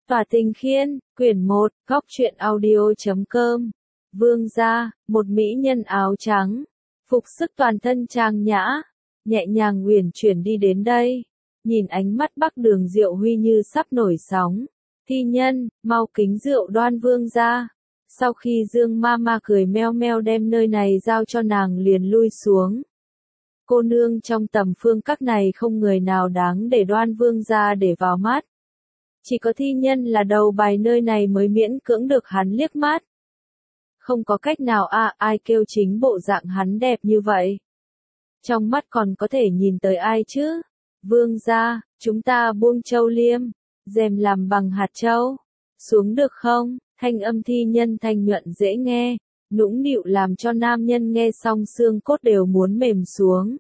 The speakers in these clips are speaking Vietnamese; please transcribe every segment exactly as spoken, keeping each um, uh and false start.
Tỏa Tình Khiên, quyển một, góc truyện audio chấm com. Vương gia, một mỹ nhân áo trắng, phục sức toàn thân trang nhã, nhẹ nhàng uyển chuyển đi đến đây. Nhìn ánh mắt Bắc Đường Diệu Huy như sắp nổi sóng. Thi nhân, mau kính rượu đoan vương gia. Sau khi Dương ma ma cười meo meo đem nơi này giao cho nàng liền lui xuống. Cô nương trong tầm phương các này không người nào đáng để đoan vương gia để vào mắt. Chỉ có thi nhân là đầu bài nơi này mới miễn cưỡng được hắn liếc mắt. Không có cách nào à, ai kêu chính bộ dạng hắn đẹp như vậy. Trong mắt còn có thể nhìn tới ai chứ? Vương gia, chúng ta buông châu liêm, rèm làm bằng hạt châu. Xuống được không? Thanh âm thi nhân thanh nhuận dễ nghe, nũng nịu làm cho nam nhân nghe xong xương cốt đều muốn mềm xuống.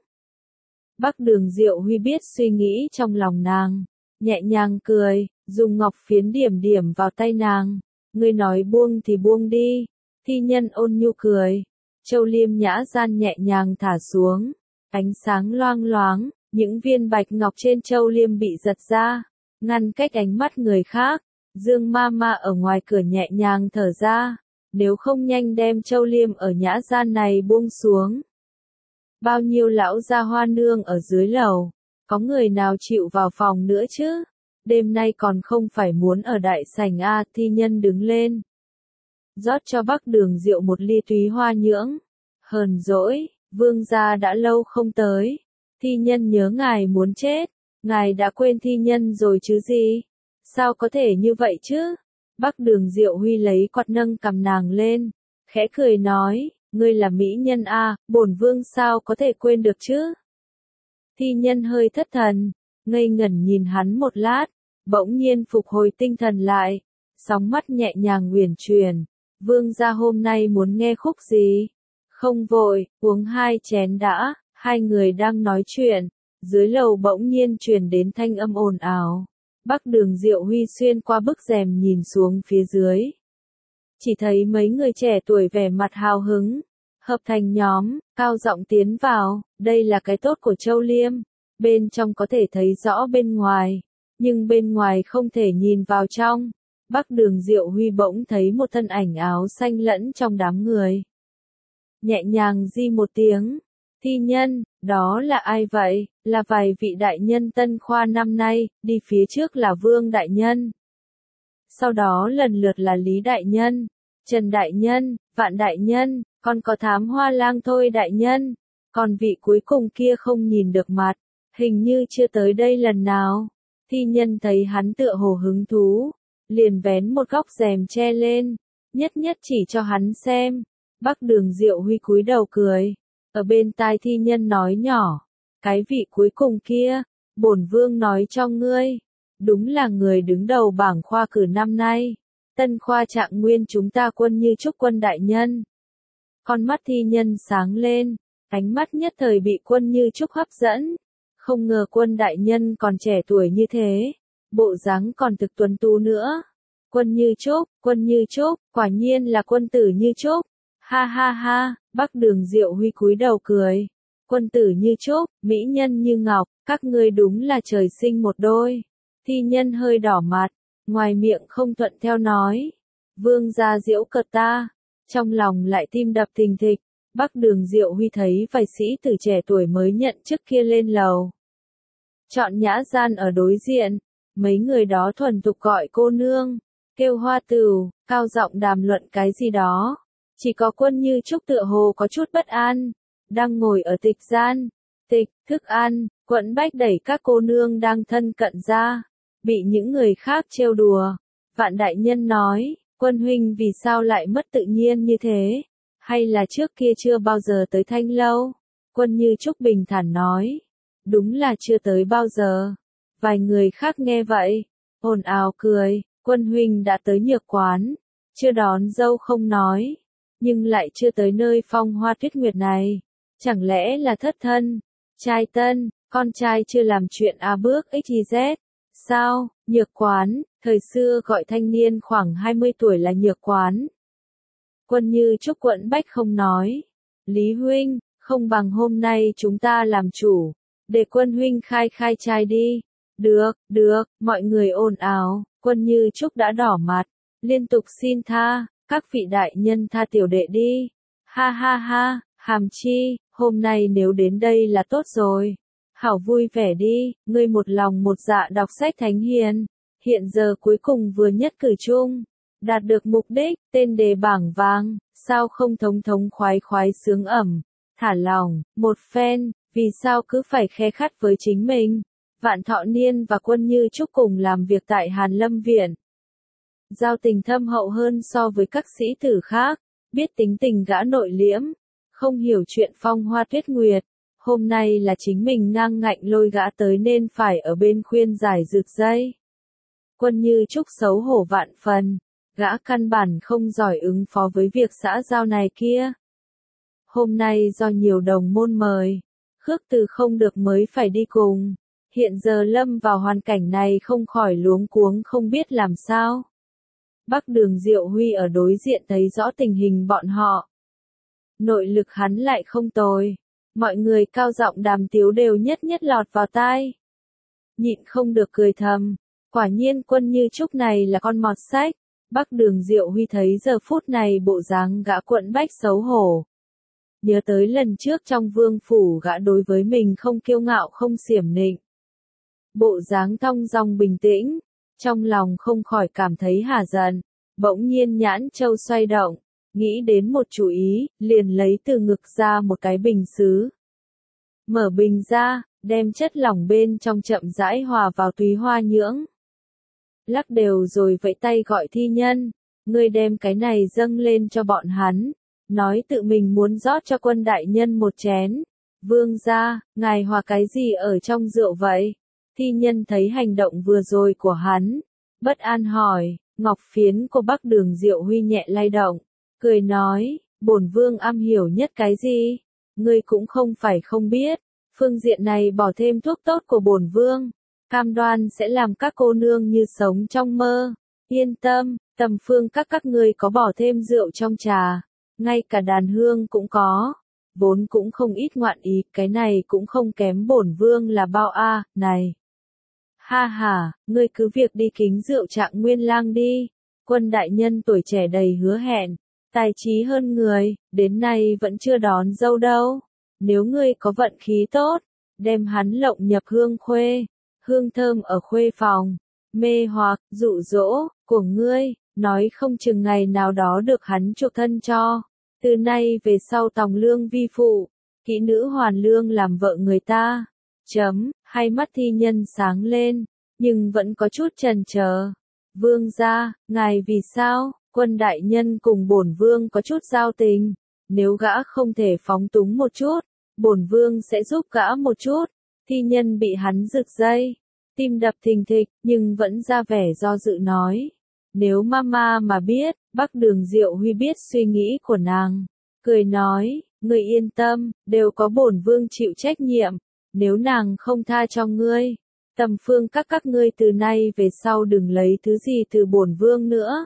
Bắc Đường Diệu Huy biết suy nghĩ trong lòng nàng, nhẹ nhàng cười, dùng ngọc phiến điểm điểm vào tay nàng. Ngươi nói buông thì buông đi. Thi nhân ôn nhu cười. Châu liêm nhã gian nhẹ nhàng thả xuống. Ánh sáng loang loáng, những viên bạch ngọc trên châu liêm bị giật ra, ngăn cách ánh mắt người khác. Dương ma ma ở ngoài cửa nhẹ nhàng thở ra. Nếu không nhanh đem châu liêm ở nhã gian này buông xuống. Bao nhiêu lão gia hoa nương ở dưới lầu, có người nào chịu vào phòng nữa chứ? Đêm nay còn không phải muốn ở đại sảnh a. Thi nhân đứng lên, rót cho Bắc Đường Diệu một ly túy hoa nhưỡng. Hờn dỗi, vương gia đã lâu không tới. Thi nhân nhớ ngài muốn chết, ngài đã quên thi nhân rồi chứ gì? Sao có thể như vậy chứ? Bắc Đường Diệu Huy lấy quạt nâng cầm nàng lên, khẽ cười nói, ngươi là mỹ nhân a, bổn vương sao có thể quên được chứ? Thi nhân hơi thất thần, ngây ngẩn nhìn hắn một lát, bỗng nhiên phục hồi tinh thần lại, sóng mắt nhẹ nhàng uyển chuyển. Vương gia hôm nay muốn nghe khúc gì? Không vội, uống hai chén đã. Hai người đang nói chuyện, dưới lầu bỗng nhiên truyền đến thanh âm ồn ào. Bắc Đường Diệu Huy xuyên qua bức rèm nhìn xuống phía dưới, chỉ thấy mấy người trẻ tuổi vẻ mặt hào hứng, hợp thành nhóm, cao giọng tiến vào. Đây là cái tốt của Châu Liêm, bên trong có thể thấy rõ bên ngoài, nhưng bên ngoài không thể nhìn vào trong. Bắc Đường Diệu Huy bỗng thấy một thân ảnh áo xanh lẫn trong đám người. Nhẹ nhàng di một tiếng, thi nhân, đó là ai vậy? Là vài vị đại nhân tân khoa năm nay, đi phía trước là Vương đại nhân. Sau đó lần lượt là Lý đại nhân, Trần đại nhân, Vạn đại nhân, còn có Thám Hoa Lang Thôi đại nhân. Còn vị cuối cùng kia không nhìn được mặt, hình như chưa tới đây lần nào. Thi nhân thấy hắn tựa hồ hứng thú, liền vén một góc rèm che lên, nhất nhất chỉ cho hắn xem. Bắc Đường Diệu Huy cúi đầu cười, ở bên tai thi nhân nói nhỏ, cái vị cuối cùng kia, bổn vương nói cho ngươi, đúng là người đứng đầu bảng khoa cử năm nay, tân khoa Trạng Nguyên chúng ta Quân Như Trúc Quân đại nhân. Con mắt thi nhân sáng lên, ánh mắt nhất thời bị Quân Như Trúc hấp dẫn, không ngờ Quân đại nhân còn trẻ tuổi như thế, bộ dáng còn thực tuấn tú nữa. Quân Như Trúc, Quân Như Trúc, quả nhiên là quân tử Như Trúc. Ha ha ha, Bắc Đường Diệu Huy cúi đầu cười. Quân tử Như Trúc, mỹ nhân như ngọc, các ngươi đúng là trời sinh một đôi. Thi nhân hơi đỏ mặt, ngoài miệng không thuận theo nói. Vương gia giễu cợt ta, trong lòng lại tim đập thình thịch. Bắc Đường Diệu Huy thấy vài sĩ tử trẻ tuổi mới nhận chức kia lên lầu. Chọn nhã gian ở đối diện, mấy người đó thuần thục gọi cô nương, kêu hoa tửu, cao giọng đàm luận cái gì đó. Chỉ có Quân Như Trúc tựa hồ có chút bất an, đang ngồi ở tịch gian. Tịch, thức ăn, Quận Bách đẩy các cô nương đang thân cận ra, bị những người khác trêu đùa. Vạn đại nhân nói, Quân huynh vì sao lại mất tự nhiên như thế? Hay là trước kia chưa bao giờ tới Thanh lâu? Quân Như Trúc bình thản nói, đúng là chưa tới bao giờ. Vài người khác nghe vậy, ồn ào cười. Quân huynh đã tới Nhược quán, chưa đón dâu không nói, nhưng lại chưa tới nơi phong hoa tuyết nguyệt này. Chẳng lẽ là thất thân, trai tân, con trai chưa làm chuyện a bước xì dét? Sao? Nhược quán, thời xưa gọi thanh niên khoảng hai mươi tuổi là nhược quán. Quân Như Trúc Quận Bách không nói. Lý huynh, không bằng hôm nay chúng ta làm chủ, để Quân huynh khai khai trai đi. Được, được, mọi người ồn ào, Quân Như Trúc đã đỏ mặt, liên tục xin tha, các vị đại nhân tha tiểu đệ đi. Ha ha ha, Hàm Chi, hôm nay nếu đến đây là tốt rồi. Hảo vui vẻ đi, ngươi một lòng một dạ đọc sách thánh hiền, hiện giờ cuối cùng vừa nhất cử chung, đạt được mục đích, tên đề bảng vàng, sao không thống thống khoái khoái sướng ẩm, thả lòng, một phen, vì sao cứ phải khe khắt với chính mình. Vạn Thọ Niên và Quân Như Trúc cùng làm việc tại Hàn Lâm Viện. Giao tình thâm hậu hơn so với các sĩ tử khác, biết tính tình gã nội liễm, không hiểu chuyện phong hoa tuyết nguyệt. Hôm nay là chính mình ngang ngạnh lôi gã tới nên phải ở bên khuyên giải rực dây. Quân Như Trúc xấu hổ vạn phần, gã căn bản không giỏi ứng phó với việc xã giao này kia. Hôm nay do nhiều đồng môn mời, Khước Từ không được mới phải đi cùng. Hiện giờ lâm vào hoàn cảnh này không khỏi luống cuống không biết làm sao. Bắc Đường Diệu Huy ở đối diện thấy rõ tình hình bọn họ. Nội lực hắn lại không tồi. Mọi người cao giọng đàm tiếu đều nhất nhất lọt vào tai. Nhịn không được cười thầm. Quả nhiên Quân Như Trúc này là con mọt sách. Bắc Đường Diệu Huy thấy giờ phút này bộ dáng gã quẫn bách xấu hổ. Nhớ tới lần trước trong vương phủ gã đối với mình không kiêu ngạo không xiểm nịnh. Bộ dáng thong dong bình tĩnh, trong lòng không khỏi cảm thấy hả giận, bỗng nhiên nhãn châu xoay động, nghĩ đến một chủ ý, liền lấy từ ngực ra một cái bình sứ. Mở bình ra, đem chất lỏng bên trong chậm rãi hòa vào túy hoa nhưỡng. Lắc đều rồi vẫy tay gọi thi nhân, ngươi đem cái này dâng lên cho bọn hắn, nói tự mình muốn rót cho Quân đại nhân một chén. Vương gia, ngài hòa cái gì ở trong rượu vậy? Thi nhân thấy hành động vừa rồi của hắn, bất an hỏi, ngọc phiến của Bắc Đường Diệu Huy nhẹ lay động, cười nói, bổn vương am hiểu nhất cái gì? Ngươi cũng không phải không biết, phương diện này bỏ thêm thuốc tốt của bổn vương, cam đoan sẽ làm các cô nương như sống trong mơ. Yên tâm, tầm phương các các ngươi có bỏ thêm rượu trong trà, ngay cả đàn hương cũng có. Vốn cũng không ít ngoạn ý, cái này cũng không kém bổn vương là bao a, à, này. Ha ha, ngươi cứ việc đi kính rượu Trạng Nguyên lang đi. Quân đại nhân tuổi trẻ đầy hứa hẹn, tài trí hơn người, đến nay vẫn chưa đón dâu đâu. Nếu ngươi có vận khí tốt, đem hắn lộng nhập hương khuê, hương thơm ở khuê phòng, mê hoặc, dụ dỗ, của ngươi, nói không chừng ngày nào đó được hắn chuộc thân cho. Từ nay về sau tòng lương vi phụ, kỹ nữ hoàn lương làm vợ người ta. Chấm, hai mắt thi nhân sáng lên, nhưng vẫn có chút chần chờ. Vương gia, ngài vì sao? Quân đại nhân cùng bổn vương có chút giao tình, nếu gã không thể phóng túng một chút, bổn vương sẽ giúp gã một chút. Thi nhân bị hắn giật dây, tim đập thình thịch, nhưng vẫn ra vẻ do dự nói. Nếu mama mà biết, Bắc Đường Diệu Huy biết suy nghĩ của nàng, cười nói, ngươi yên tâm, đều có bổn vương chịu trách nhiệm. Nếu nàng không tha cho ngươi, tầm phương các các ngươi từ nay về sau đừng lấy thứ gì từ bổn vương nữa.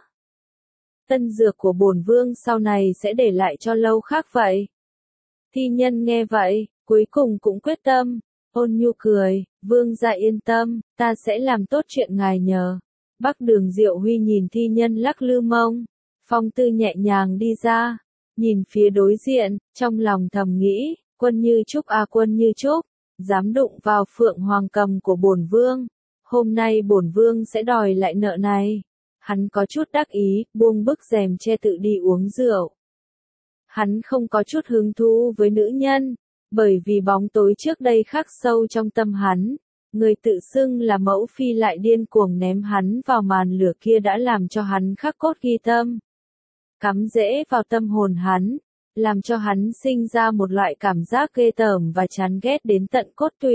Tân dược của bổn vương sau này sẽ để lại cho lâu khác vậy. Thi nhân nghe vậy, cuối cùng cũng quyết tâm, ôn nhu cười, vương gia yên tâm, ta sẽ làm tốt chuyện ngài nhờ. Bắc Đường Diệu Huy nhìn thi nhân lắc lư mông, phong tư nhẹ nhàng đi ra, nhìn phía đối diện, trong lòng thầm nghĩ, Quân Như Trúc à Quân Như Trúc, dám đụng vào phượng hoàng cầm của bổn vương, hôm nay bổn vương sẽ đòi lại nợ này. Hắn có chút đắc ý, buông bức rèm che tự đi uống rượu. Hắn không có chút hứng thú với nữ nhân, bởi vì bóng tối trước đây khắc sâu trong tâm hắn. Người tự xưng là mẫu phi lại điên cuồng ném hắn vào màn lửa kia đã làm cho hắn khắc cốt ghi tâm. Cắm rễ vào tâm hồn hắn, làm cho hắn sinh ra một loại cảm giác ghê tởm và chán ghét đến tận cốt tủy.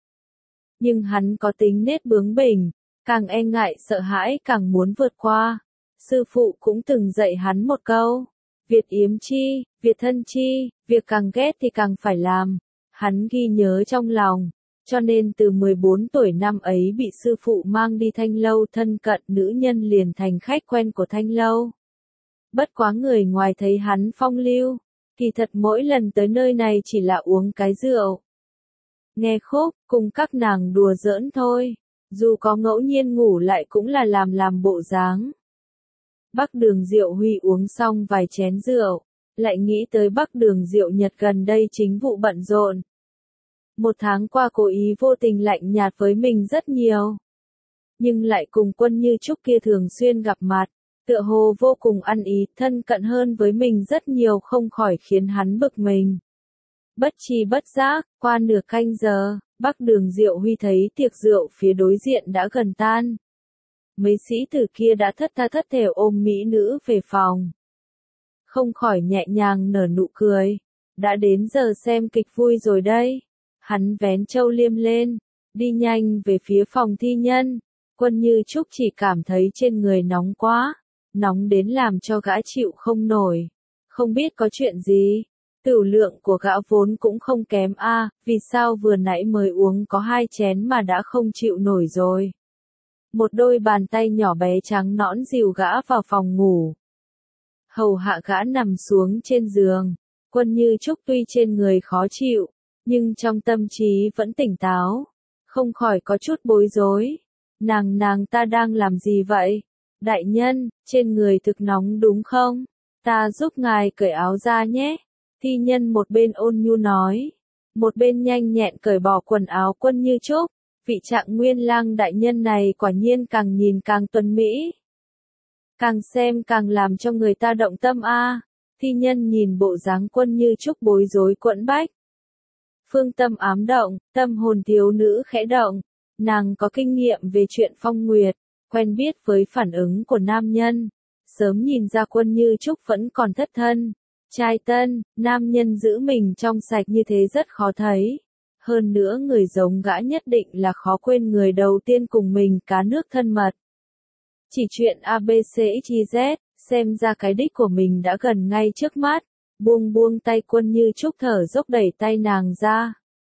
Nhưng hắn có tính nết bướng bỉnh, càng e ngại sợ hãi càng muốn vượt qua. Sư phụ cũng từng dạy hắn một câu, Việt yếm chi, Việt thân chi, việc càng ghét thì càng phải làm. Hắn ghi nhớ trong lòng, cho nên từ mười bốn tuổi năm ấy bị sư phụ mang đi Thanh Lâu thân cận nữ nhân liền thành khách quen của Thanh Lâu. Bất quá người ngoài thấy hắn phong lưu, kỳ thật mỗi lần tới nơi này chỉ là uống cái rượu, nghe khúc, cùng các nàng đùa giỡn thôi. dù có ngẫu nhiên ngủ lại cũng là làm làm bộ dáng. Bắc Đường Diệu Huy uống xong vài chén rượu, lại nghĩ tới Bắc Đường Diệu Nhật gần đây chính vụ bận rộn. Một tháng qua cố ý vô tình lạnh nhạt với mình rất nhiều. Nhưng lại cùng Quân Như Trúc kia thường xuyên gặp mặt, tựa hồ vô cùng ăn ý, thân cận hơn với mình rất nhiều, không khỏi khiến hắn bực mình. Bất tri bất giác, qua nửa canh giờ, Bắc Đường Diệu Huy thấy tiệc rượu phía đối diện đã gần tan. Mấy sĩ tử kia đã thất tha thất thểu ôm mỹ nữ về phòng. Không khỏi nhẹ nhàng nở nụ cười. Đã đến giờ xem kịch vui rồi đây. Hắn vén châu liêm lên, đi nhanh về phía phòng thi nhân. Quân Như Trúc chỉ cảm thấy trên người nóng quá, nóng đến làm cho gã chịu không nổi. Không biết có chuyện gì. Tửu lượng của gã vốn cũng không kém a, à, vì sao vừa nãy mới uống có hai chén mà đã không chịu nổi rồi. Một đôi bàn tay nhỏ bé trắng nõn dìu gã vào phòng ngủ. Hầu hạ gã nằm xuống trên giường. Quân Như Trúc tuy trên người khó chịu, nhưng trong tâm trí vẫn tỉnh táo, không khỏi có chút bối rối. Nàng nàng ta đang làm gì vậy? Đại nhân, trên người thực nóng đúng không? Ta giúp ngài cởi áo ra nhé. Thi nhân một bên ôn nhu nói, một bên nhanh nhẹn cởi bỏ quần áo Quân Như Trúc. Vị Trạng Nguyên Lang đại nhân này quả nhiên càng nhìn càng tuấn mỹ. Càng xem càng làm cho người ta động tâm a. À. Thi nhân nhìn bộ dáng Quân Như Trúc bối rối quẫn bách. Phương tâm ám động, tâm hồn thiếu nữ khẽ động. Nàng có kinh nghiệm về chuyện phong nguyệt, quen biết với phản ứng của nam nhân. Sớm nhìn ra Quân Như Trúc vẫn còn thất thân. Trai tân, nam nhân giữ mình trong sạch như thế rất khó thấy. Hơn nữa người giống gã nhất định là khó quên người đầu tiên cùng mình cá nước thân mật. Chỉ chuyện a bê xê ích i dét, xem ra cái đích của mình đã gần ngay trước mắt. Buông buông tay Quân Như Trúc thở dốc đẩy tay nàng ra.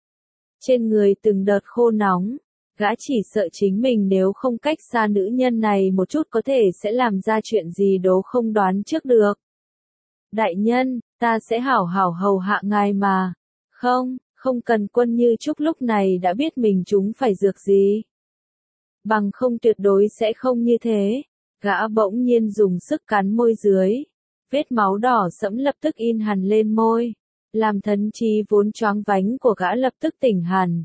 Trên người từng đợt khô nóng, gã chỉ sợ chính mình nếu không cách xa nữ nhân này một chút có thể sẽ làm ra chuyện gì đó không đoán trước được. Đại nhân, ta sẽ hảo hảo hầu hạ ngài mà. Không, không cần. Quân Như Trúc lúc này đã biết mình chúng phải dược gì. Bằng không tuyệt đối sẽ không như thế. Gã bỗng nhiên dùng sức cắn môi dưới. Vết máu đỏ sẫm lập tức in hằn lên môi. Làm thần trí vốn choáng vánh của gã lập tức tỉnh hẳn.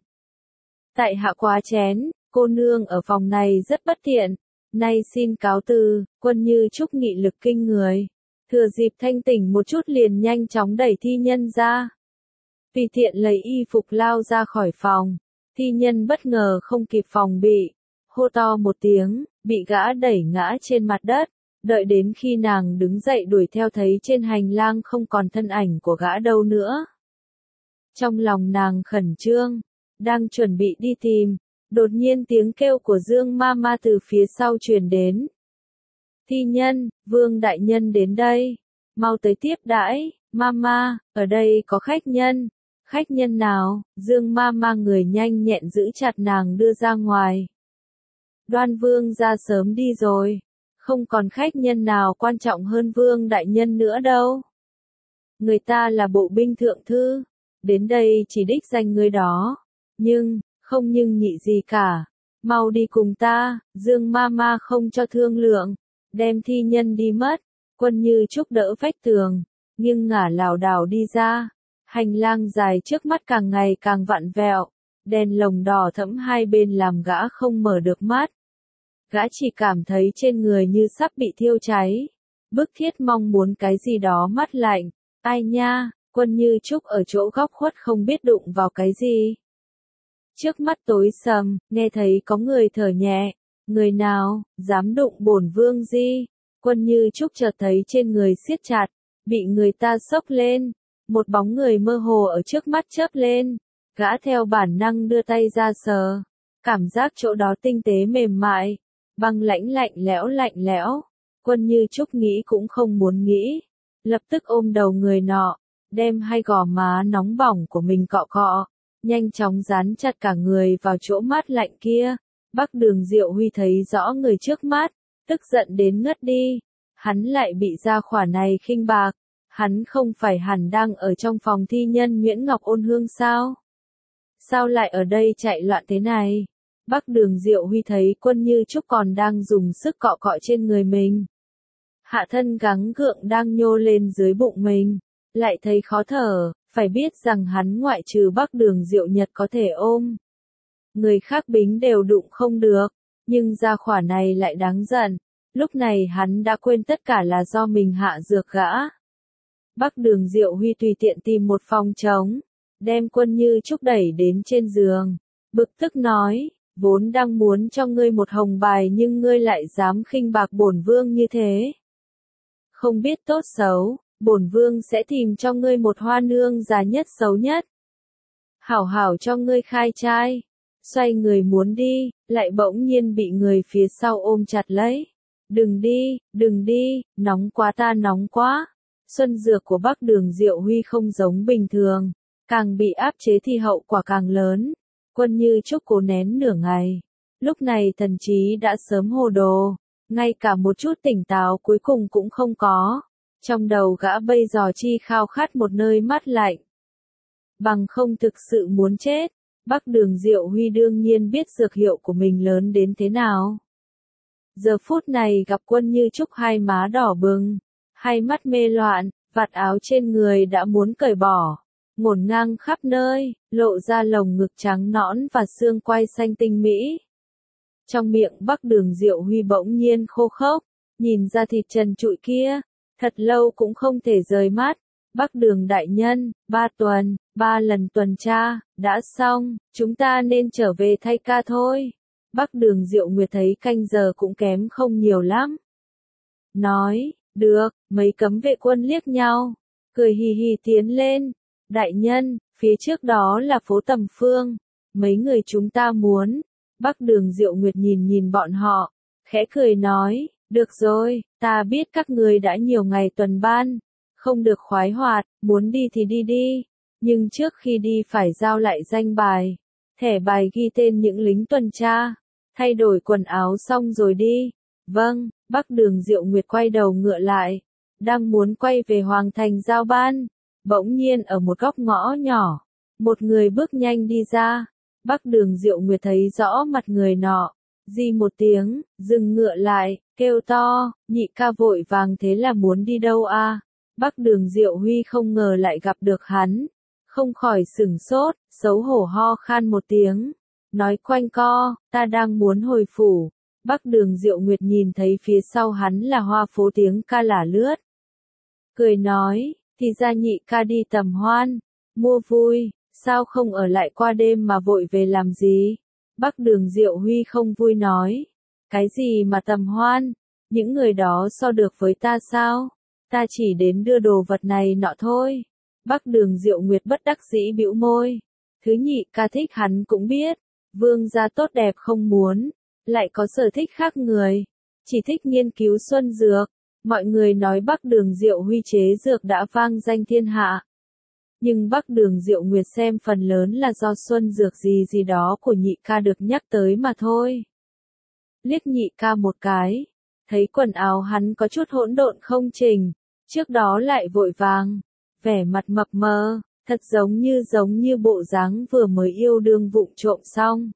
Tại hạ quá chén, cô nương ở phòng này rất bất tiện. Nay xin cáo từ. Quân Như Trúc nghị lực kinh người. Thừa dịp thanh tỉnh một chút liền nhanh chóng đẩy thi nhân ra. Tùy tiện lấy y phục lao ra khỏi phòng. Thi nhân bất ngờ không kịp phòng bị. Hô to một tiếng, bị gã đẩy ngã trên mặt đất. Đợi đến khi nàng đứng dậy đuổi theo thấy trên hành lang không còn thân ảnh của gã đâu nữa. Trong lòng nàng khẩn trương, đang chuẩn bị đi tìm. Đột nhiên tiếng kêu của Dương Ma Ma từ phía sau truyền đến. Thi nhân, Vương đại nhân đến đây. Mau tới tiếp đãi. Mama, ở đây có khách nhân. Khách nhân nào? Dương Ma Ma người nhanh nhẹn giữ chặt nàng đưa ra ngoài. Đoan Vương ra sớm đi rồi. Không còn khách nhân nào quan trọng hơn Vương đại nhân nữa đâu. Người ta là bộ binh thượng thư. Đến đây chỉ đích danh người đó. Nhưng, không nhưng nhị gì cả. Mau đi cùng ta. Dương Ma Ma không cho thương lượng. Đem thi nhân đi mất. Quân Như Trúc đỡ vách tường, nghiêng ngả lảo đảo đi ra. Hành lang dài trước mắt càng ngày càng vặn vẹo. Đèn lồng đỏ thẫm hai bên làm gã không mở được mắt. Gã chỉ cảm thấy trên người như sắp bị thiêu cháy. Bức thiết mong muốn cái gì đó mát lạnh. Ai nha, Quân Như Trúc ở chỗ góc khuất không biết đụng vào cái gì. Trước mắt tối sầm, nghe thấy có người thở nhẹ. Người nào, dám đụng bổn vương gì? Quân Như Trúc chợt thấy trên người siết chặt, bị người ta xốc lên. Một bóng người mơ hồ ở trước mắt chớp lên. Gã theo bản năng đưa tay ra sờ. Cảm giác chỗ đó tinh tế mềm mại. Băng lãnh lạnh lẽo lạnh lẽo. Quân Như Trúc nghĩ cũng không muốn nghĩ. Lập tức ôm đầu người nọ. Đem hai gò má nóng bỏng của mình cọ cọ. Nhanh chóng dán chặt cả người vào chỗ mát lạnh kia. Bắc Đường Diệu Huy thấy rõ người trước mắt. Tức giận đến ngất đi. Hắn lại bị gia khỏa này khinh bạc. Hắn không phải hẳn đang ở trong phòng thi nhân Nguyễn Ngọc Ôn Hương sao? Sao lại ở đây chạy loạn thế này? Bắc Đường Diệu Huy thấy Quân Như Trúc còn đang dùng sức cọ cọ trên người mình. Hạ thân gắng gượng đang nhô lên dưới bụng mình, lại thấy khó thở, phải biết rằng hắn ngoại trừ Bắc Đường Diệu Nhật có thể ôm. Người khác bính đều đụng không được, nhưng gia khỏa này lại đáng giận, lúc này hắn đã quên tất cả là do mình hạ dược gã. Bắc Đường Diệu Huy tùy tiện tìm một phòng trống, đem Quân Như Trúc đẩy đến trên giường, bực tức nói, vốn đang muốn cho ngươi một hồng bài nhưng ngươi lại dám khinh bạc bổn vương như thế. Không biết tốt xấu, bổn vương sẽ tìm cho ngươi một hoa nương già nhất xấu nhất. Hảo hảo cho ngươi khai trai. Xoay người muốn đi, lại bỗng nhiên bị người phía sau ôm chặt lấy. Đừng đi, đừng đi, nóng quá ta nóng quá. Xuân dược của Bắc Đường Diệu Huy không giống bình thường, càng bị áp chế thì hậu quả càng lớn. Quân Như Trúc cố nén nửa ngày, lúc này thần trí đã sớm hồ đồ, ngay cả một chút tỉnh táo cuối cùng cũng không có. Trong đầu gã bây giờ chi khao khát một nơi mát lạnh. Bằng không thực sự muốn chết, Bắc Đường Diệu Huy đương nhiên biết dược hiệu của mình lớn đến thế nào. Giờ phút này gặp Quân Như Trúc hai má đỏ bừng, hai mắt mê loạn, vạt áo trên người đã muốn cởi bỏ, ngổn ngang khắp nơi, lộ ra lồng ngực trắng nõn và xương quai xanh tinh mỹ. Trong miệng Bắc Đường Diệu Huy bỗng nhiên khô khốc, nhìn ra thịt trần trụi kia, thật lâu cũng không thể rời mắt. Bắc Đường đại nhân, ba tuần, ba lần tuần tra, đã xong, chúng ta nên trở về thay ca thôi. Bắc Đường Diệu Nguyệt thấy canh giờ cũng kém không nhiều lắm. Nói, được, mấy cấm vệ quân liếc nhau, cười hì hì tiến lên. Đại nhân, phía trước đó là phố Tầm Phương, mấy người chúng ta muốn. Bắc Đường Diệu Nguyệt nhìn nhìn bọn họ, khẽ cười nói, được rồi, ta biết các người đã nhiều ngày tuần ban, không được khoái hoạt, muốn đi thì đi đi, nhưng trước khi đi phải giao lại danh bài, thẻ bài ghi tên những lính tuần tra, thay đổi quần áo xong rồi đi. Vâng, Bắc Đường Diệu Nguyệt quay đầu ngựa lại, đang muốn quay về Hoàng Thành giao ban, bỗng nhiên ở một góc ngõ nhỏ, một người bước nhanh đi ra. Bắc Đường Diệu Nguyệt thấy rõ mặt người nọ, di một tiếng, dừng ngựa lại, kêu to, nhị ca vội vàng thế là muốn đi đâu a? Bắc Đường Diệu Huy không ngờ lại gặp được hắn, không khỏi sửng sốt, xấu hổ ho khan một tiếng, nói quanh co, ta đang muốn hồi phủ. Bắc Đường Diệu Nguyệt nhìn thấy phía sau hắn là hoa phố tiếng ca lả lướt, cười nói, thì ra nhị ca đi tầm hoan, mua vui, sao không ở lại qua đêm mà vội về làm gì? Bắc Đường Diệu Huy không vui nói, cái gì mà tầm hoan, những người đó so được với ta sao? Ta chỉ đến đưa đồ vật này nọ thôi. Bắc Đường Diệu Nguyệt bất đắc dĩ bĩu môi, thứ nhị ca thích hắn cũng biết, vương gia tốt đẹp không muốn, lại có sở thích khác người, chỉ thích nghiên cứu xuân dược. Mọi người nói Bắc Đường Diệu Huy chế dược đã vang danh thiên hạ. Nhưng Bắc Đường Diệu Nguyệt xem phần lớn là do xuân dược gì gì đó của nhị ca được nhắc tới mà thôi. Liếc nhị ca một cái, thấy quần áo hắn có chút hỗn độn không chỉnh, trước đó lại vội vàng, vẻ mặt mập mờ, thật giống như giống như bộ dáng vừa mới yêu đương vụng trộm xong.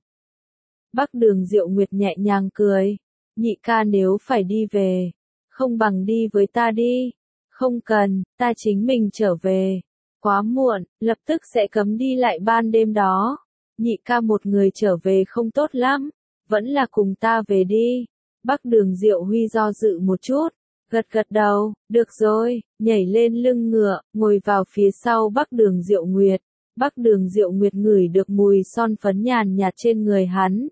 Bắc Đường Diệu Nguyệt nhẹ nhàng cười, nhị ca nếu phải đi về, không bằng đi với ta đi. Không cần, ta chính mình trở về. Quá muộn, lập tức sẽ cấm đi lại ban đêm đó. Nhị ca một người trở về không tốt lắm, vẫn là cùng ta về đi. Bắc Đường Diệu Huy do dự một chút, gật gật đầu, được rồi, nhảy lên lưng ngựa, ngồi vào phía sau Bắc Đường Diệu Nguyệt. Bắc Đường Diệu Nguyệt ngửi được mùi son phấn nhàn nhạt trên người hắn,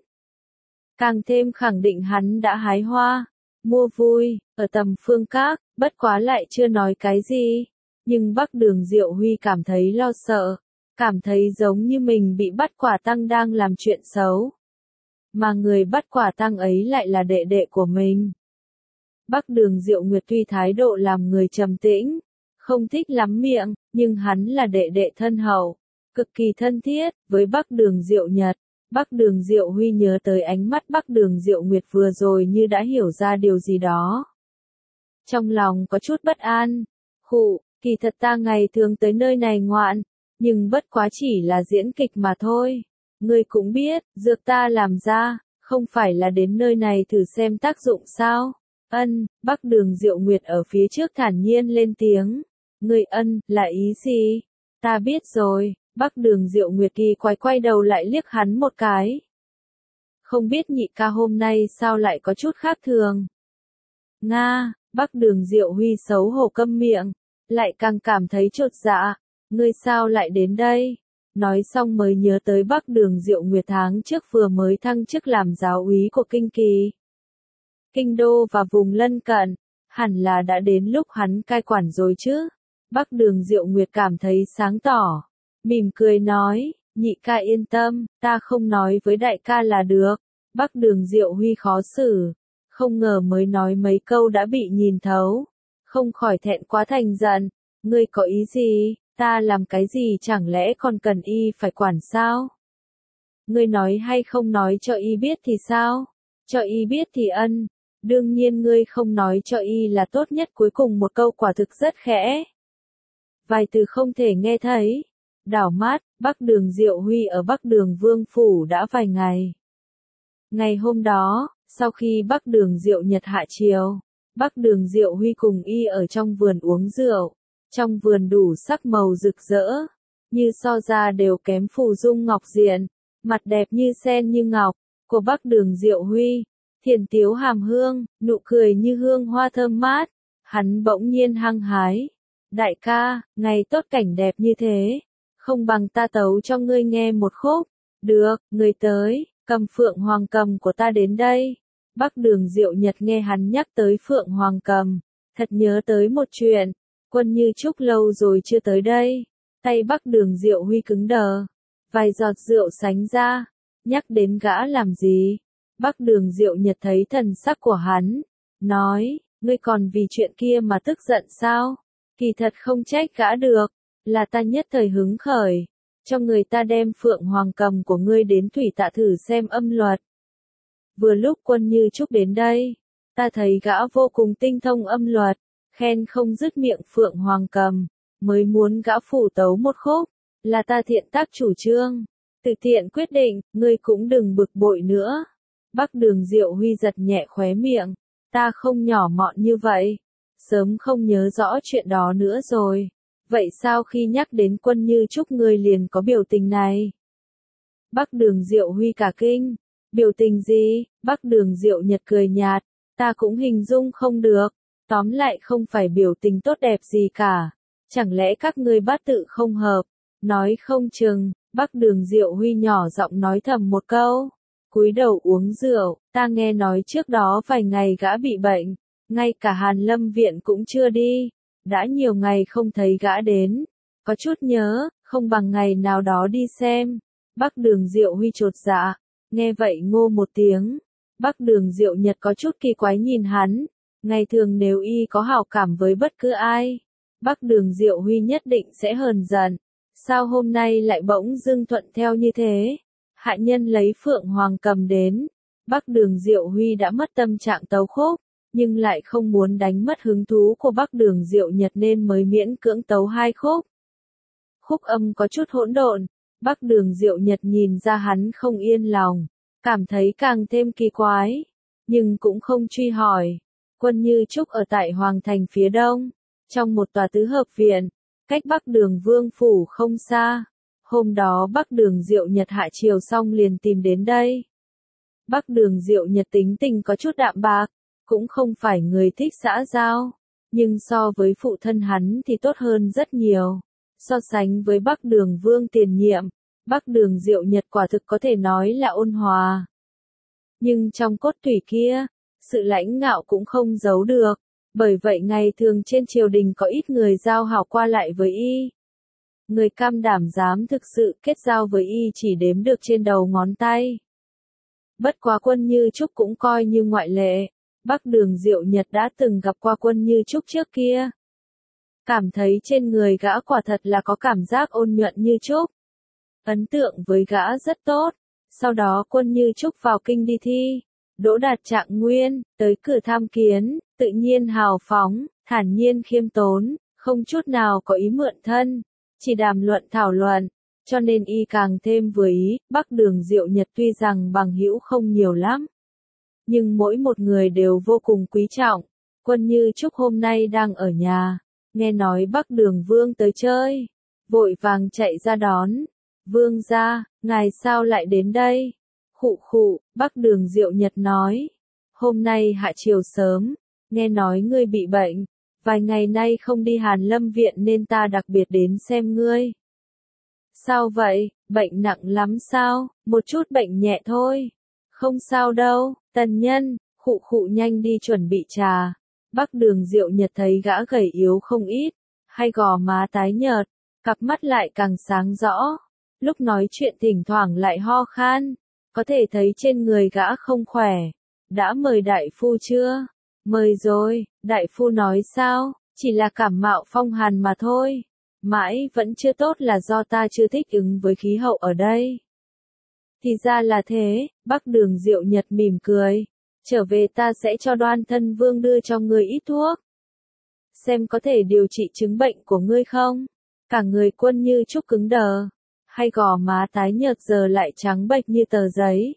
càng thêm khẳng định hắn đã hái hoa, mua vui, ở Tầm Phương Các, bất quá lại chưa nói cái gì. Nhưng Bắc Đường Diệu Huy cảm thấy lo sợ, cảm thấy giống như mình bị bắt quả tang đang làm chuyện xấu. Mà người bắt quả tang ấy lại là đệ đệ của mình. Bắc Đường Diệu Nguyệt tuy thái độ làm người trầm tĩnh, không thích lắm miệng, nhưng hắn là đệ đệ thân hậu, cực kỳ thân thiết với Bắc Đường Diệu Nhật. Bắc Đường Diệu Huy nhớ tới ánh mắt Bắc Đường Diệu Nguyệt vừa rồi như đã hiểu ra điều gì đó. Trong lòng có chút bất an, khụ, kỳ thật ta ngày thường tới nơi này ngoạn, nhưng bất quá chỉ là diễn kịch mà thôi. Ngươi cũng biết, dược ta làm ra, không phải là đến nơi này thử xem tác dụng sao? Ân, Bắc Đường Diệu Nguyệt ở phía trước thản nhiên lên tiếng. Ngươi ân, là ý gì? Ta biết rồi, Bắc Đường Diệu Nguyệt kỳ quái quay đầu lại liếc hắn một cái. Không biết nhị ca hôm nay sao lại có chút khác thường. Nga, Bắc Đường Diệu Huy xấu hổ câm miệng, lại càng cảm thấy chột dạ. Ngươi sao lại đến đây? Nói xong mới nhớ tới Bắc Đường Diệu Nguyệt tháng trước vừa mới thăng chức làm giáo úy của kinh kỳ. Kinh đô và vùng lân cận, hẳn là đã đến lúc hắn cai quản rồi chứ. Bắc Đường Diệu Nguyệt cảm thấy sáng tỏ, mỉm cười nói, nhị ca yên tâm, ta không nói với đại ca là được. Bắc Đường Diệu Huy khó xử, không ngờ mới nói mấy câu đã bị nhìn thấu, không khỏi thẹn quá thành giận. Ngươi có ý gì? Ta làm cái gì chẳng lẽ còn cần y phải quản sao? Ngươi nói hay không nói cho y biết thì sao? Cho y biết thì ân. Đương nhiên ngươi không nói cho y là tốt nhất. Cuối cùng một câu quả thực rất khẽ. Vài từ không thể nghe thấy. Đảo mắt, Bắc Đường Diệu Huy ở Bắc Đường Vương Phủ đã vài ngày. Ngày hôm đó, sau khi Bắc Đường Diệu Nhật hạ chiều, Bắc Đường Diệu Huy cùng y ở trong vườn uống rượu. Trong vườn đủ sắc màu rực rỡ, như so ra đều kém phù dung ngọc diện, mặt đẹp như sen như ngọc, của Bắc Đường Diệu Huy, thiền tiếu hàm hương, nụ cười như hương hoa thơm mát, hắn bỗng nhiên hăng hái. Đại ca, ngày tốt cảnh đẹp như thế, không bằng ta tấu cho ngươi nghe một khúc. Được, ngươi tới, cầm Phượng Hoàng Cầm của ta đến đây. Bắc Đường Diệu Nhật nghe hắn nhắc tới Phượng Hoàng Cầm, thật nhớ tới một chuyện. Quân Như Trúc lâu rồi chưa tới đây. Tay Bắc Đường Diệu Huy cứng đờ. Vài giọt rượu sánh ra. Nhắc đến gã làm gì? Bắc Đường Diệu Nhật thấy thần sắc của hắn. Nói, ngươi còn vì chuyện kia mà tức giận sao? Kỳ thật không trách gã được. Là ta nhất thời hứng khởi. Cho người ta đem Phượng Hoàng Cầm của ngươi đến thủy tạ thử xem âm luật. Vừa lúc Quân Như Trúc đến đây. Ta thấy gã vô cùng tinh thông âm luật. Khen không dứt miệng Phượng Hoàng Cầm, mới muốn gã phủ tấu một khúc, là ta thiện tác chủ trương, tự tiện quyết định, ngươi cũng đừng bực bội nữa. Bắc Đường Diệu Huy giật nhẹ khóe miệng, ta không nhỏ mọn như vậy, sớm không nhớ rõ chuyện đó nữa rồi. Vậy sao khi nhắc đến Quân Như Trúc ngươi liền có biểu tình này? Bắc Đường Diệu Huy cả kinh, biểu tình gì? Bắc Đường Diệu Nhật cười nhạt, ta cũng hình dung không được. Tóm lại không phải biểu tình tốt đẹp gì cả. Chẳng lẽ các ngươi bát tự không hợp? Nói không chừng, Bắc Đường Diệu Huy nhỏ giọng nói thầm một câu. Cúi đầu uống rượu, ta nghe nói trước đó vài ngày gã bị bệnh. Ngay cả Hàn Lâm Viện cũng chưa đi. Đã nhiều ngày không thấy gã đến. Có chút nhớ, không bằng ngày nào đó đi xem. Bắc Đường Diệu Huy chột dạ. Nghe vậy ngô một tiếng. Bắc Đường Diệu Nhật có chút kỳ quái nhìn hắn. Ngày thường nếu y có hảo cảm với bất cứ ai, Bắc Đường Diệu Huy nhất định sẽ hờn giận. Sao hôm nay lại bỗng dưng thuận theo như thế? Hạ nhân lấy Phượng Hoàng Cầm đến. Bắc Đường Diệu Huy đã mất tâm trạng tấu khúc, nhưng lại không muốn đánh mất hứng thú của Bắc Đường Diệu Nhật nên mới miễn cưỡng tấu hai khúc. Khúc âm có chút hỗn độn, Bắc Đường Diệu Nhật nhìn ra hắn không yên lòng, cảm thấy càng thêm kỳ quái, nhưng cũng không truy hỏi. Quân Như Trúc ở tại Hoàng Thành phía đông, trong một tòa tứ hợp viện, cách Bắc Đường Vương Phủ không xa. Hôm đó Bắc Đường Diệu Nhật hạ chiều xong liền tìm đến đây. Bắc Đường Diệu Nhật tính tình có chút đạm bạc, cũng không phải người thích xã giao, nhưng so với phụ thân hắn thì tốt hơn rất nhiều. So sánh với Bắc Đường Vương tiền nhiệm, Bắc Đường Diệu Nhật quả thực có thể nói là ôn hòa. Nhưng trong cốt tủy kia, sự lãnh ngạo cũng không giấu được, bởi vậy ngày thường trên triều đình có ít người giao hảo qua lại với y. Người cam đảm dám thực sự kết giao với y chỉ đếm được trên đầu ngón tay. Bất quá Quân Như Trúc cũng coi như ngoại lệ, Bắc Đường Diệu Nhật đã từng gặp qua Quân Như Trúc trước kia. Cảm thấy trên người gã quả thật là có cảm giác ôn nhuận như trúc. Ấn tượng với gã rất tốt, sau đó Quân Như Trúc vào kinh đi thi. Đỗ đạt trạng nguyên, tới cửa tham kiến, tự nhiên hào phóng, thản nhiên khiêm tốn, không chút nào có ý mượn thân, chỉ đàm luận thảo luận, cho nên y càng thêm vừa ý. Bắc Đường Diệu Nhật tuy rằng bằng hữu không nhiều lắm, nhưng mỗi một người đều vô cùng quý trọng. Quân Như Trúc hôm nay đang ở nhà, nghe nói Bắc Đường Vương tới chơi, vội vàng chạy ra đón. Vương gia, ngài sao lại đến đây? Khụ khụ, Bắc Đường Diệu Nhật nói, hôm nay hạ chiều sớm, nghe nói ngươi bị bệnh, vài ngày nay không đi Hàn Lâm viện nên ta đặc biệt đến xem ngươi. Sao vậy, bệnh nặng lắm sao? Một chút bệnh nhẹ thôi. Không sao đâu, Tần Nhân, khụ khụ nhanh đi chuẩn bị trà. Bắc Đường Diệu Nhật thấy gã gầy yếu không ít, hai gò má tái nhợt, cặp mắt lại càng sáng rõ. Lúc nói chuyện thỉnh thoảng lại ho khan, có thể thấy trên người gã không khỏe. Đã mời đại phu chưa? Mời rồi, đại phu nói sao? Chỉ là cảm mạo phong hàn mà thôi. Mãi vẫn chưa tốt là do ta chưa thích ứng với khí hậu ở đây. Thì ra là thế, Bắc Đường Diệu Nhật mỉm cười. Trở về ta sẽ cho Đoan Thân Vương đưa cho ngươi ít thuốc. Xem có thể điều trị chứng bệnh của ngươi không? Cả người Quân Như Trúc cứng đờ. Hay gò má tái nhợt giờ lại trắng bệch như tờ giấy.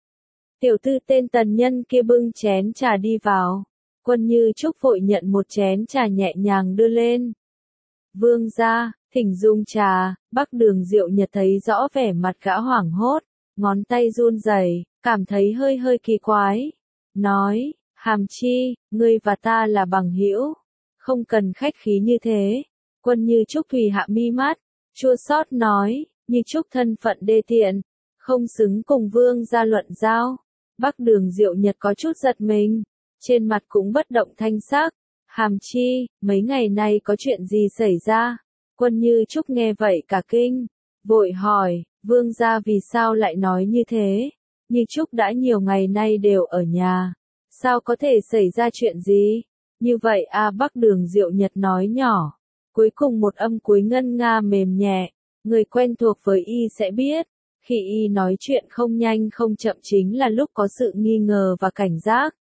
Tiểu tư tên Tần Nhân kia bưng chén trà đi vào. Quân Như Trúc vội nhận một chén trà nhẹ nhàng đưa lên. Vương gia, thỉnh dùng trà. Bắc Đường Diệu Nhật thấy rõ vẻ mặt gã hoảng hốt, ngón tay run rẩy, cảm thấy hơi hơi kỳ quái. Nói, Hàm Chi, ngươi và ta là bằng hữu, không cần khách khí như thế. Quân Như Trúc thùy hạ mi mắt, chua xót nói, Như Trúc thân phận đê tiện, không xứng cùng vương gia luận giao. Bắc Đường Diệu Nhật có chút giật mình, trên mặt cũng bất động thanh sắc. Hàm Chi, mấy ngày nay có chuyện gì xảy ra? Quân Như Trúc nghe vậy cả kinh, vội hỏi, vương gia vì sao lại nói như thế? Như Trúc đã nhiều ngày nay đều ở nhà, sao có thể xảy ra chuyện gì? Như vậy a Bắc Đường Diệu Nhật nói nhỏ, cuối cùng một âm cuối ngân nga mềm nhẹ, người quen thuộc với y sẽ biết, khi y nói chuyện không nhanh không chậm chính là lúc có sự nghi ngờ và cảnh giác.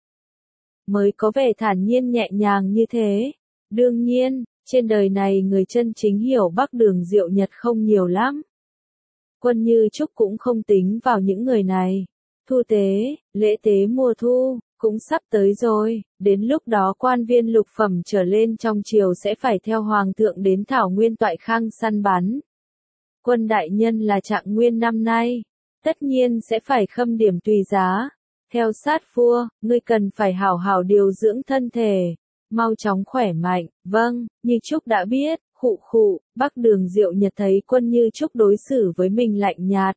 Mới có vẻ thản nhiên nhẹ nhàng như thế. Đương nhiên, trên đời này người chân chính hiểu Bắc Đường Diệu Nhật không nhiều lắm. Quân Như Trúc cũng không tính vào những người này. Thu tế, lễ tế mùa thu, cũng sắp tới rồi, đến lúc đó quan viên lục phẩm trở lên trong triều sẽ phải theo hoàng thượng đến Thảo Nguyên Toại Khang săn bắn. Quân đại nhân là trạng nguyên năm nay, tất nhiên sẽ phải khâm điểm tùy giá. Theo sát vua, ngươi cần phải hảo hảo điều dưỡng thân thể, mau chóng khỏe mạnh. Vâng, Như Trúc đã biết. Khụ khụ, Bắc Đường Diệu Nhật thấy Quân Như Trúc đối xử với mình lạnh nhạt,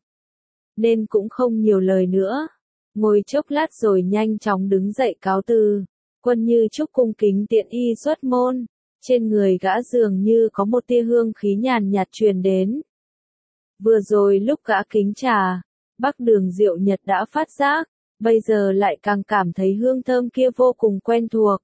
nên cũng không nhiều lời nữa. Ngồi chốc lát rồi nhanh chóng đứng dậy cáo từ. Quân Như Trúc cung kính tiện y xuất môn, trên người gã dường như có một tia hương khí nhàn nhạt truyền đến. Vừa rồi lúc gã kính trà, Bắc Đường Diệu Nhật đã phát giác, bây giờ lại càng cảm thấy hương thơm kia vô cùng quen thuộc.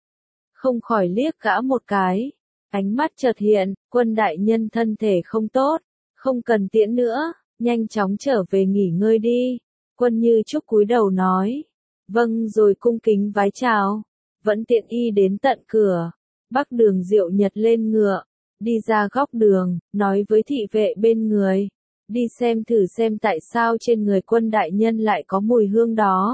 Không khỏi liếc gã một cái, ánh mắt chợt hiện, Quân đại nhân thân thể không tốt, không cần tiễn nữa, nhanh chóng trở về nghỉ ngơi đi. Quân Như Trúc cúi đầu nói, vâng rồi cung kính vái chào, vẫn tiện y đến tận cửa. Bắc Đường Diệu Nhật lên ngựa, đi ra góc đường, nói với thị vệ bên người, đi xem thử xem tại sao trên người Quân đại nhân lại có mùi hương đó.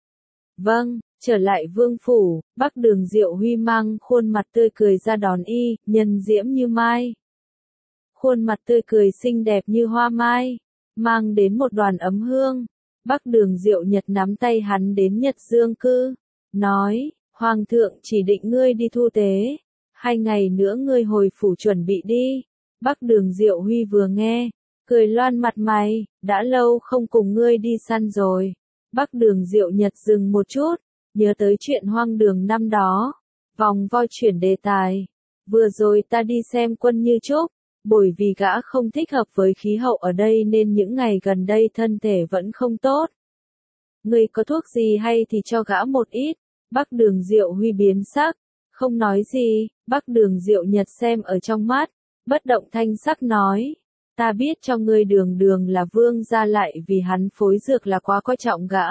Vâng, trở lại vương phủ, Bắc Đường Diệu Huy mang khuôn mặt tươi cười ra đón y, nhân diễm như mai. Khuôn mặt tươi cười xinh đẹp như hoa mai, mang đến một đoàn ấm hương. Bắc Đường Diệu Nhật nắm tay hắn đến Nhật Dương cư, nói, Hoàng thượng chỉ định ngươi đi thu tế, hai ngày nữa ngươi hồi phủ chuẩn bị đi. Bắc Đường Diệu Huy vừa nghe, cười loan mặt mày, đã lâu không cùng ngươi đi săn rồi. Bắc Đường Diệu Nhật dừng một chút, nhớ tới chuyện hoang đường năm đó, vòng vo chuyển đề tài. Vừa rồi ta đi xem Quân Như Trúc, bởi vì gã không thích hợp với khí hậu ở đây nên những ngày gần đây thân thể vẫn không tốt. Ngươi có thuốc gì hay thì cho gã một ít. Bắc Đường Diệu Huy biến sắc, không nói gì. Bắc Đường Diệu Nhật xem ở trong mắt, bất động thanh sắc nói, ta biết cho ngươi Đường Đường là vương gia lại vì hắn phối dược là quá coi trọng gã.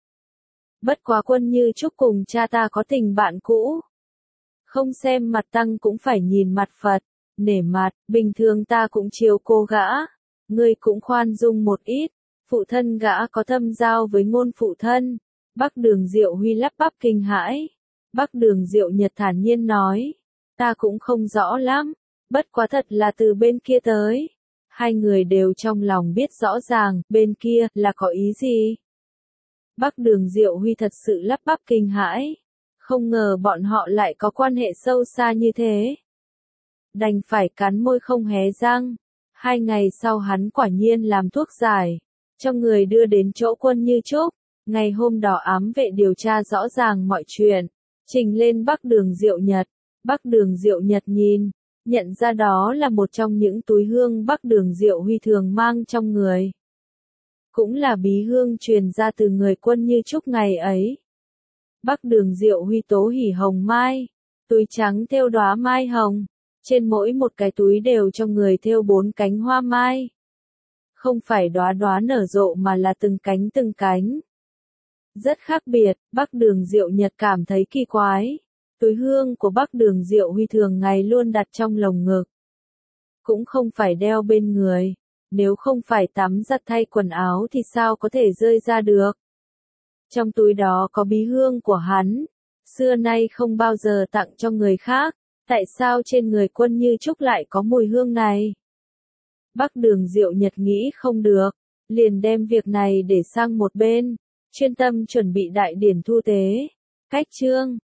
Bất quá Quân Như Trúc cùng cha ta có tình bạn cũ. Không xem mặt tăng cũng phải nhìn mặt Phật, nể mặt, bình thường ta cũng chiều cô gã. ngươi cũng khoan dung một ít, phụ thân gã có thâm giao với ngôn phụ thân. Bắc Đường Diệu Huy lắp bắp kinh hãi. Bắc Đường Diệu Nhật thản nhiên nói, ta cũng không rõ lắm, bất quá thật là từ bên kia tới. Hai người đều trong lòng biết rõ ràng, bên kia là có ý gì. Bắc Đường Diệu Huy thật sự lắp bắp kinh hãi, không ngờ bọn họ lại có quan hệ sâu xa như thế. Đành phải cắn môi không hé răng. Hai ngày sau hắn quả nhiên làm thuốc giải, cho người đưa đến chỗ Quân Như Trúc. Ngày hôm đó ám vệ điều tra rõ ràng mọi chuyện, trình lên Bắc Đường Diệu Nhật. Bắc Đường Diệu Nhật nhìn, nhận ra đó là một trong những túi hương Bắc Đường Diệu Huy thường mang trong người. Cũng là bí hương truyền ra từ người Quân Như Trúc ngày ấy. Bắc Đường Diệu Huy tố hỉ hồng mai, túi trắng thêu đóa mai hồng, trên mỗi một cái túi đều trong người thêu bốn cánh hoa mai. Không phải đóa đóa nở rộ mà là từng cánh từng cánh. Rất khác biệt, Bắc Đường Diệu Nhật cảm thấy kỳ quái. Túi hương của Bắc Đường Diệu Huy thường ngày luôn đặt trong lồng ngực. Cũng không phải đeo bên người. Nếu không phải tắm giặt thay quần áo thì sao có thể rơi ra được. Trong túi đó có bí hương của hắn. Xưa nay không bao giờ tặng cho người khác. Tại sao trên người Quân Như Trúc lại có mùi hương này? Bắc Đường Diệu Nhật nghĩ không được. Liền đem việc này để sang một bên. Chuyên tâm chuẩn bị đại điển thu tế. Cách chương